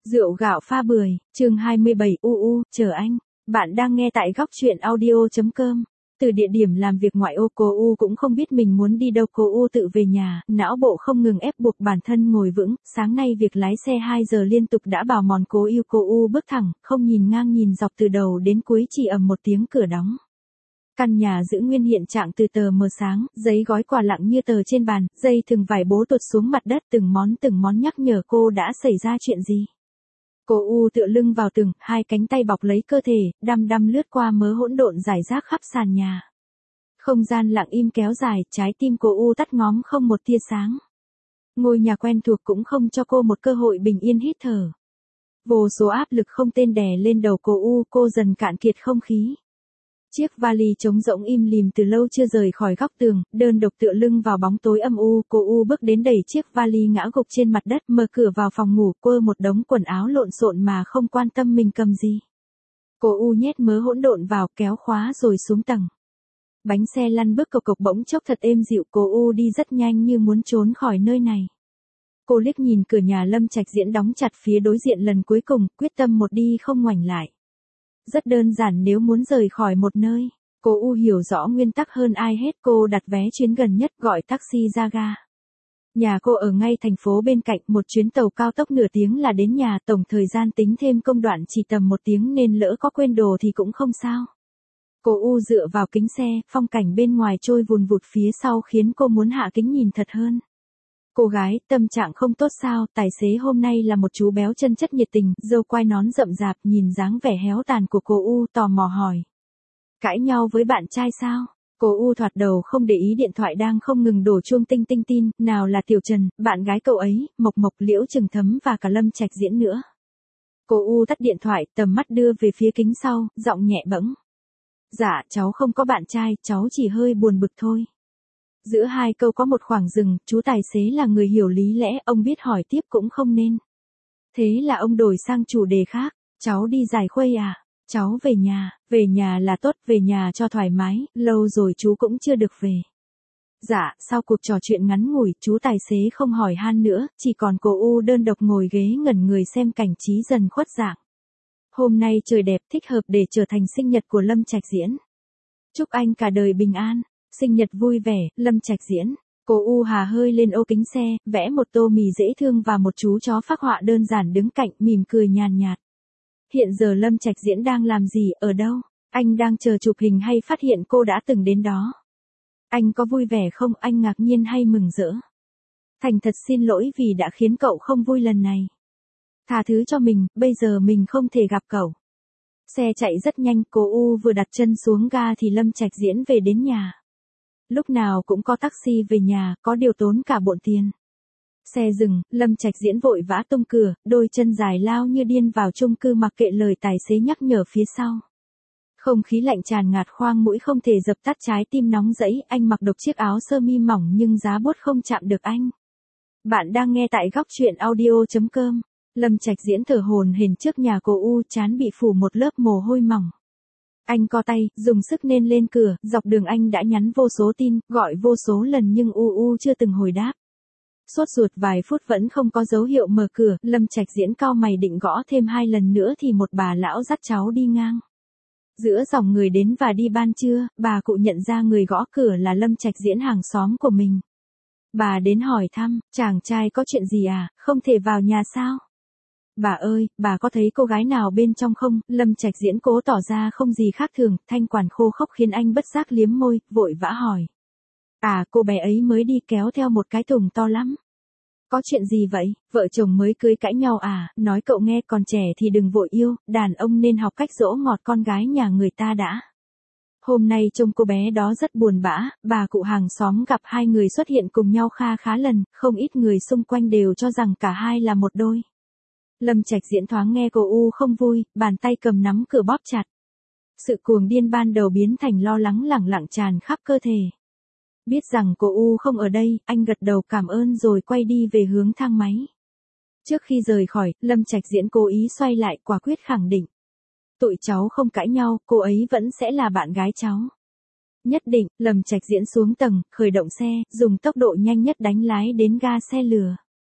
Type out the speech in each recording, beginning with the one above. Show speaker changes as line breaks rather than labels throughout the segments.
Rượu gạo pha bưởi, chương 27 chờ anh. Bạn đang nghe tại góc chuyện audio.com. Từ địa điểm làm việc ngoại ô, cô U cũng không biết mình muốn đi đâu. Cô U tự về nhà, não bộ không ngừng ép buộc bản thân ngồi vững. Sáng nay việc lái xe 2 giờ liên tục đã bào mòn cô yêu. Cô U bước thẳng, không nhìn ngang nhìn dọc từ đầu đến cuối, chỉ ầm một tiếng cửa đóng. Căn nhà giữ nguyên hiện trạng từ tờ mờ sáng, giấy gói quà lặng như tờ trên bàn, dây thừng vải bố tuột xuống mặt đất, từng món nhắc nhở cô đã xảy ra chuyện gì. Cô U tựa lưng vào tường, hai cánh tay bọc lấy cơ thể, đăm đăm lướt qua mớ hỗn độn rải rác khắp sàn nhà. Không gian lặng im kéo dài, trái tim cô U tắt ngóm không một tia sáng. Ngôi nhà quen thuộc cũng không cho cô một cơ hội bình yên hít thở. Vô số áp lực không tên đè lên đầu cô U, cô dần cạn kiệt không khí. Chiếc vali trống rỗng im lìm từ lâu chưa rời khỏi góc tường, đơn độc tựa lưng vào bóng tối âm u. Cô U bước đến đẩy chiếc vali ngã gục trên mặt đất, mở cửa vào phòng ngủ, quơ một đống quần áo lộn xộn mà không quan tâm mình cầm gì. Cô U nhét mớ hỗn độn vào, kéo khóa rồi xuống tầng. Bánh xe lăn bước cộc cộc bỗng chốc thật êm dịu, cô U đi rất nhanh như muốn trốn khỏi nơi này. Cô liếc nhìn cửa nhà Lâm Trạch Diễn đóng chặt phía đối diện lần cuối cùng, quyết tâm một đi không ngoảnh lại. Rất đơn giản, nếu muốn rời khỏi một nơi, cô U hiểu rõ nguyên tắc hơn ai hết. Cô đặt vé chuyến gần nhất, gọi taxi ra ga. Nhà cô ở ngay thành phố bên cạnh, một chuyến tàu cao tốc nửa tiếng là đến nhà, tổng thời gian tính thêm công đoạn chỉ tầm 1 tiếng nên lỡ có quên đồ thì cũng không sao. Cô U dựa vào kính xe, phong cảnh bên ngoài trôi vùn vụt phía sau khiến cô muốn hạ kính nhìn thật hơn. Cô gái, tâm trạng không tốt sao? Tài xế hôm nay là một chú béo chân chất nhiệt tình, râu quai nón rậm rạp, nhìn dáng vẻ héo tàn của cô U tò mò hỏi. Cãi nhau với bạn trai sao? Cô U thoạt đầu không để ý điện thoại đang không ngừng đổ chuông tinh tinh tin, nào là Tiểu Trần, bạn gái cậu ấy, Mộc, Liễu Trừng Thấm và cả Lâm Trạch Diễn nữa. Cô U tắt điện thoại, tầm mắt đưa về phía kính sau, giọng nhẹ bẫng. Dạ, cháu không có bạn trai, cháu chỉ hơi buồn bực thôi. Giữa hai câu có một khoảng dừng, chú tài xế là người hiểu lý lẽ, ông biết hỏi tiếp cũng không nên. Thế là ông đổi sang chủ đề khác, cháu đi giải khuây à? Cháu về nhà là tốt, về nhà cho thoải mái, lâu rồi chú cũng chưa được về. Dạ, sau cuộc trò chuyện ngắn ngủi, chú tài xế không hỏi han nữa, chỉ còn cô U đơn độc ngồi ghế ngẩn người xem cảnh trí dần khuất dạng. Hôm nay trời đẹp, thích hợp để trở thành sinh nhật của Lâm Trạch Diễn. Chúc anh cả đời bình an. Sinh nhật vui vẻ, Lâm Trạch Diễn. Cô U hà hơi lên ô kính xe, vẽ một tô mì dễ thương và một chú chó phác họa đơn giản đứng cạnh, mỉm cười nhàn nhạt. Hiện giờ Lâm Trạch Diễn đang làm gì, ở đâu? Anh đang chờ chụp hình hay phát hiện cô đã từng đến đó? Anh có vui vẻ không? Anh ngạc nhiên hay mừng rỡ? Thành thật xin lỗi vì đã khiến cậu không vui lần này. Tha thứ cho mình, bây giờ mình không thể gặp cậu. Xe chạy rất nhanh, cô U vừa đặt chân xuống ga thì Lâm Trạch Diễn về đến nhà. Lúc nào cũng có taxi về nhà, có điều tốn cả bộn tiền. Xe dừng, Lâm Trạch Diễn vội vã tung cửa, đôi chân dài lao như điên vào chung cư mặc kệ lời tài xế nhắc nhở phía sau. Không khí lạnh tràn ngạt khoang mũi không thể dập tắt trái tim nóng rẫy, anh mặc độc chiếc áo sơ mi mỏng nhưng giá buốt không chạm được anh. Bạn đang nghe tại góc chuyện audio.com. Lâm Trạch Diễn thở hổn hển trước nhà cô U, trán bị phủ một lớp mồ hôi mỏng. Anh co tay, dùng sức nên lên cửa, dọc đường anh đã nhắn vô số tin, gọi vô số lần nhưng U chưa từng hồi đáp. Sốt ruột vài phút vẫn không có dấu hiệu mở cửa, Lâm Trạch Diễn cau mày định gõ thêm 2 lần nữa thì một bà lão dắt cháu đi ngang. Giữa dòng người đến và đi ban trưa, bà cụ nhận ra người gõ cửa là Lâm Trạch Diễn hàng xóm của mình. Bà đến hỏi thăm, chàng trai có chuyện gì à, không thể vào nhà sao? Bà ơi, bà có thấy cô gái nào bên trong không? Lâm Trạch Diễn cố tỏ ra không gì khác thường, thanh quản khô khốc khiến anh bất giác liếm môi, vội vã hỏi. À, cô bé ấy mới đi kéo theo một cái thùng to lắm. Có chuyện gì vậy? Vợ chồng mới cưới cãi nhau à? Nói cậu nghe, còn trẻ thì đừng vội yêu, đàn ông nên học cách dỗ ngọt con gái nhà người ta đã. Hôm nay trông cô bé đó rất buồn bã, bà cụ hàng xóm gặp hai người xuất hiện cùng nhau khá lần, không ít người xung quanh đều cho rằng cả hai là một đôi. Lâm Trạch Diễn thoáng nghe cô U không vui, bàn tay cầm nắm cửa bóp chặt. Sự cuồng điên ban đầu biến thành lo lắng lẳng lặng tràn khắp cơ thể. Biết rằng cô U không ở đây, anh gật đầu cảm ơn rồi quay đi về hướng thang máy. Trước khi rời khỏi, Lâm Trạch Diễn cố ý xoay lại, quả quyết khẳng định. Tụi cháu không cãi nhau, cô ấy vẫn sẽ là bạn gái cháu. Nhất định. Lâm Trạch Diễn xuống tầng, khởi động xe, dùng tốc độ nhanh nhất đánh lái đến ga xe lửa.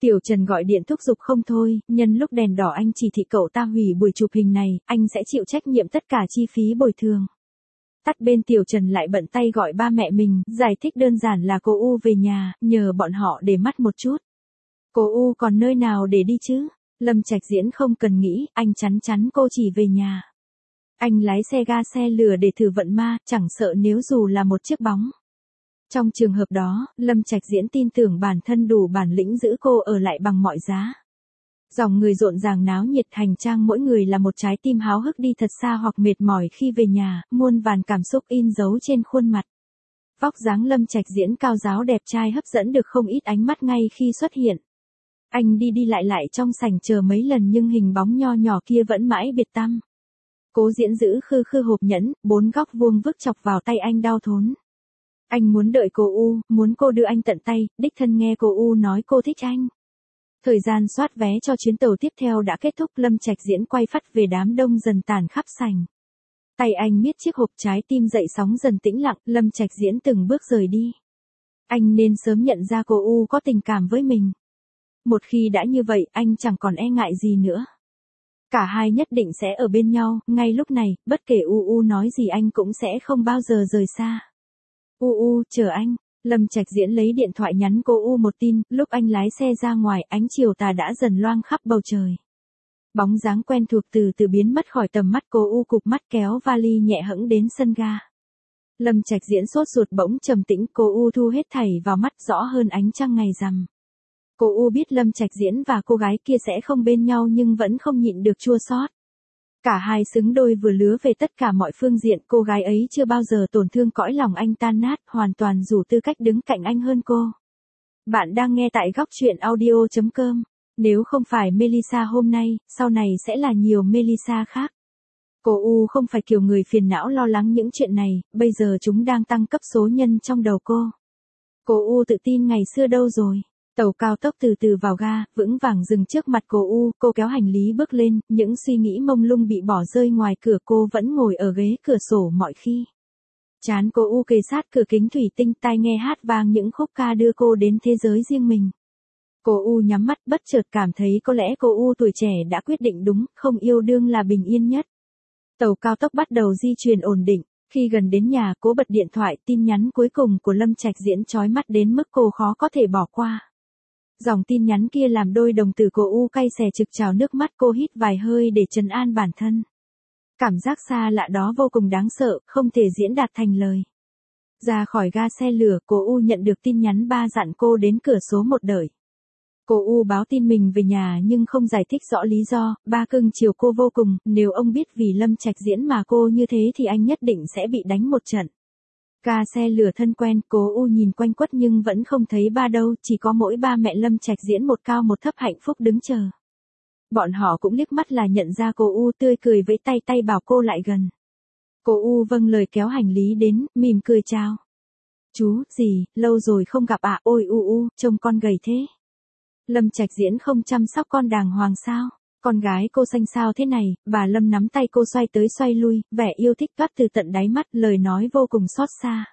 Tiểu Trần gọi điện thúc giục không thôi, nhân lúc đèn đỏ anh chỉ thị cậu ta hủy buổi chụp hình này, anh sẽ chịu trách nhiệm tất cả chi phí bồi thường. Tắt bên Tiểu Trần lại bận tay gọi ba mẹ mình, giải thích đơn giản là cô U về nhà, nhờ bọn họ để mắt một chút. Cô U còn nơi nào để đi chứ? Lâm Trạch Diễn không cần nghĩ, anh chắn chắn cô chỉ về nhà. Anh lái xe ga xe lửa để thử vận ma, chẳng sợ nếu dù là một chiếc bóng. Trong trường hợp đó, Lâm Trạch Diễn tin tưởng bản thân đủ bản lĩnh giữ cô ở lại bằng mọi giá. Dòng người rộn ràng náo nhiệt, hành trang mỗi người là một trái tim háo hức đi thật xa hoặc mệt mỏi khi về nhà, muôn vàn cảm xúc in dấu trên khuôn mặt. Vóc dáng Lâm Trạch Diễn cao ráo đẹp trai hấp dẫn được không ít ánh mắt ngay khi xuất hiện. Anh đi đi lại trong sảnh chờ mấy lần nhưng hình bóng nho nhỏ kia vẫn mãi biệt tăm. Cố Diễn giữ khư khư hộp nhẫn, 4 góc vuông vức chọc vào tay anh đau thốn. Anh muốn đợi cô U, muốn cô đưa anh tận tay, đích thân nghe cô U nói cô thích anh. Thời gian soát vé cho chuyến tàu tiếp theo đã kết thúc, Lâm Trạch Diễn quay phắt về đám đông dần tản khắp sảnh. Tay anh miết chiếc hộp, trái tim dậy sóng dần tĩnh lặng, Lâm Trạch Diễn từng bước rời đi. Anh nên sớm nhận ra cô U có tình cảm với mình. Một khi đã như vậy, anh chẳng còn e ngại gì nữa. Cả hai nhất định sẽ ở bên nhau, ngay lúc này, bất kể U nói gì anh cũng sẽ không bao giờ rời xa. U, chờ anh. Lâm Trạch Diễn lấy điện thoại nhắn cô U một tin, lúc anh lái xe ra ngoài, ánh chiều tà đã dần loang khắp bầu trời. Bóng dáng quen thuộc từ từ biến mất khỏi tầm mắt, cô U cụp mắt kéo vali nhẹ hẫng đến sân ga. Lâm Trạch Diễn sốt ruột bỗng trầm tĩnh, cô U thu hết thảy vào mắt rõ hơn ánh trăng ngày rằm. Cô U biết Lâm Trạch Diễn và cô gái kia sẽ không bên nhau nhưng vẫn không nhịn được chua xót. Cả hai xứng đôi vừa lứa về tất cả mọi phương diện, cô gái ấy chưa bao giờ tổn thương cõi lòng anh tan nát, hoàn toàn đủ tư cách đứng cạnh anh hơn cô. Bạn đang nghe tại góc truyện audio.com. Nếu không phải Melissa hôm nay, sau này sẽ là nhiều Melissa khác. Cô U không phải kiểu người phiền não lo lắng những chuyện này, bây giờ chúng đang tăng cấp số nhân trong đầu cô. Cô U tự tin ngày xưa đâu rồi? Tàu cao tốc từ từ vào ga, vững vàng dừng trước mặt cô U, cô kéo hành lý bước lên, những suy nghĩ mông lung bị bỏ rơi ngoài cửa, cô vẫn ngồi ở ghế cửa sổ mọi khi. Trán cô U kề sát cửa kính thủy tinh, tai nghe hát vang những khúc ca đưa cô đến thế giới riêng mình. Cô U nhắm mắt bất chợt cảm thấy có lẽ cô U tuổi trẻ đã quyết định đúng, không yêu đương là bình yên nhất. Tàu cao tốc bắt đầu di chuyển ổn định. Khi gần đến nhà, cô bật điện thoại, tin nhắn cuối cùng của Lâm Trạch Diễn chói mắt đến mức cô khó có thể bỏ qua. Dòng tin nhắn kia làm đôi đồng tử cô U cay xè trực trào nước mắt, cô hít vài hơi để trấn an bản thân. Cảm giác xa lạ đó vô cùng đáng sợ, không thể diễn đạt thành lời. Ra khỏi ga xe lửa, cô U nhận được tin nhắn ba dặn cô đến cửa số 1 đợi. Cô U báo tin mình về nhà nhưng không giải thích rõ lý do, ba cưng chiều cô vô cùng, nếu ông biết vì Lâm Trạch Diễn mà cô như thế thì anh nhất định sẽ bị đánh một trận. Ga xe lửa thân quen, cô U nhìn quanh quất nhưng vẫn không thấy ba đâu, chỉ có mỗi ba mẹ Lâm Trạch Diễn một cao một thấp hạnh phúc đứng chờ. Bọn họ cũng liếc mắt là nhận ra cô U, tươi cười vẫy tay bảo cô lại gần. Cô U vâng lời kéo hành lý đến, mỉm cười chào. Chú, gì, lâu rồi không gặp à, ôi U, trông con gầy thế. Lâm Trạch Diễn không chăm sóc con đàng hoàng sao? Con gái cô xanh sao thế này? Bà Lâm nắm tay cô xoay tới xoay lui, vẻ yêu thích toát từ tận đáy mắt, lời nói vô cùng xót xa.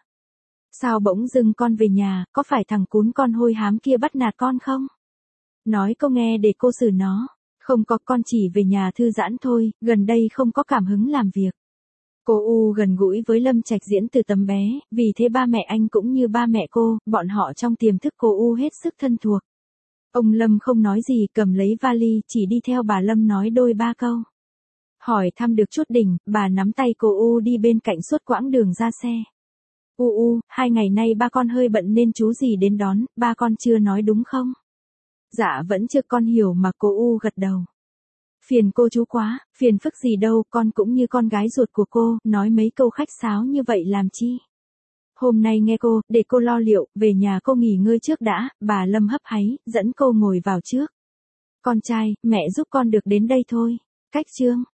Sao bỗng dưng con về nhà, có phải thằng cún con hôi hám kia bắt nạt con không? Nói cô nghe để cô xử nó. Không có, con chỉ về nhà thư giãn thôi, gần đây không có cảm hứng làm việc. Cô U gần gũi với Lâm Trạch Diễn từ tấm bé, vì thế ba mẹ anh cũng như ba mẹ cô, bọn họ trong tiềm thức cô U hết sức thân thuộc. Ông Lâm không nói gì, cầm lấy vali, chỉ đi theo bà Lâm nói đôi ba câu. Hỏi thăm được chút đỉnh, bà nắm tay cô U đi bên cạnh suốt quãng đường ra xe. U, 2 ngày nay ba con hơi bận nên chú gì đến đón, ba con chưa nói đúng không? Dạ vẫn chưa, con hiểu mà, cô U gật đầu. Phiền cô chú quá, phiền phức gì đâu, con cũng như con gái ruột của cô, nói mấy câu khách sáo như vậy làm chi? Hôm nay nghe cô, để cô lo liệu, về nhà cô nghỉ ngơi trước đã, bà Lâm hấp háy, dẫn cô ngồi vào trước. Con trai, mẹ giúp con được đến đây thôi. Cách chương.